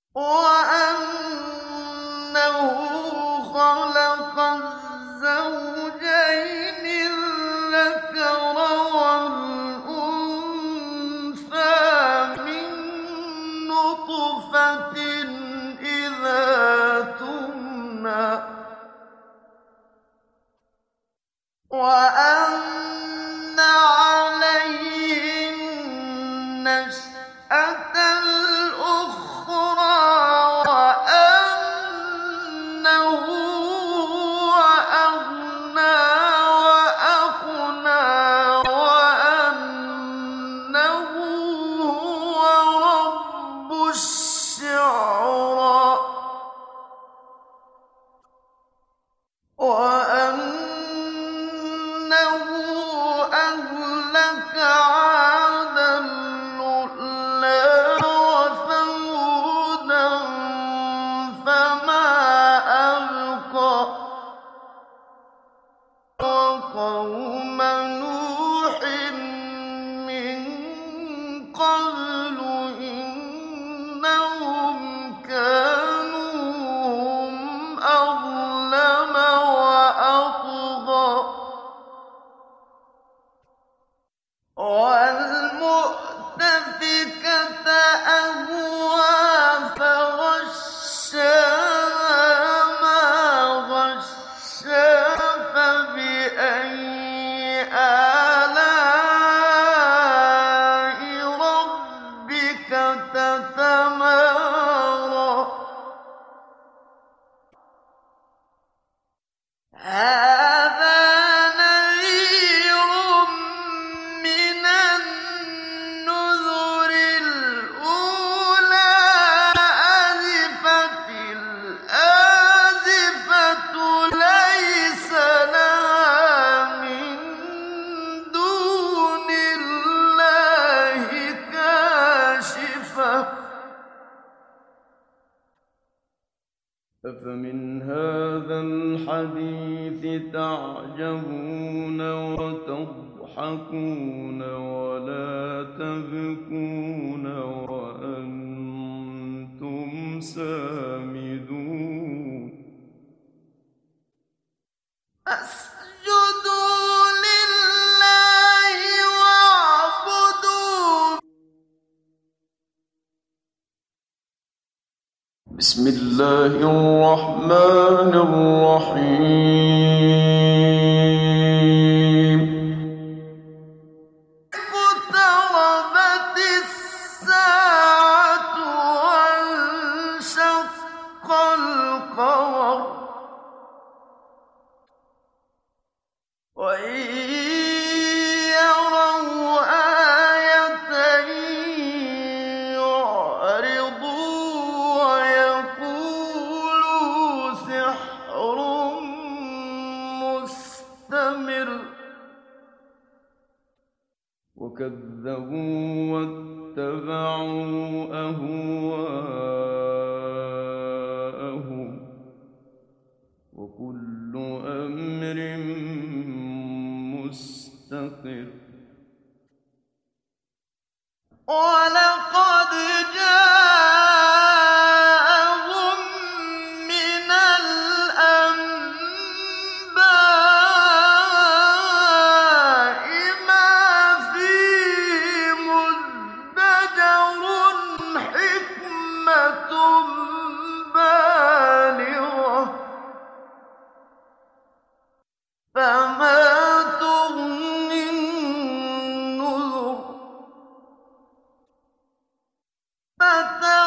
وَأَنَّهُ خَلَقَ الزَّوْجَيْنِ الذَّكَرَ وَالْأُنثَىٰ مِن نُّطْفَةٍ إِذَا تُمْنَىٰ وَأَنَّ عَلَيْهِ النَّشْأَةَ الْأُخْرَىٰ وَأَنَّهُ هُوَ أَغْنَىٰ وَأَقْنَىٰ وَأَنَّهُ هُوَ رَبُّ الشِّعْرَىٰ وَأَنَّهُ أَهْلَكَ عَادًا الْأُولَىٰ وَثَمُودَ فَمَا أَبْقَىٰ وَقَوْمَ نُوحٍ مِّن قَبْلُ ۖ إِنَّهُمْ كَانُوا هُمْ أَظْلَمَ وَأَطْغَىٰ وَالْمُؤْتَفِكَةَ أَهْوَىٰ فَغَشَّاهَا مَا غَشَّىٰ فَبِأَيِّ آلَاءِ رَبِّكَ تَتَمَارَىٰ هَٰذَا نَذِيرٌ مِّنَ النُّذُرِ الْأُولَىٰ أَزِفَتِ الْآزِفَةُ لَيْسَ لَهَا مِن دُونِ اللَّهِ كَاشِفَةٌ أَفَمِنْ هَٰذَا الْحَدِيثِ تَعْجَبُونَ وَتَضْحَكُونَ وَلَا تَبْكُونَ وَأَنتُمْ سَامِدُونَ فَاسْجُدُوا لِلَّهِ وَاعْبُدُوا بسم الله الرحمن الرحيم اقتربت الساعة وانشق القمر وإن يروا آية يعرضوا ويقولوا سحر مستمر وكذبوا واتبعوا أهواءهم وكل أمر مستقر وَلَقَدْ جَاءَهُم مِّنَ الْأَنبَاءِ مَا فِيهِ مُزْدَجَرٌ حِكْمَةٌ بَالِغَةٌ فَمَا تُغْنِ النُّذُرُ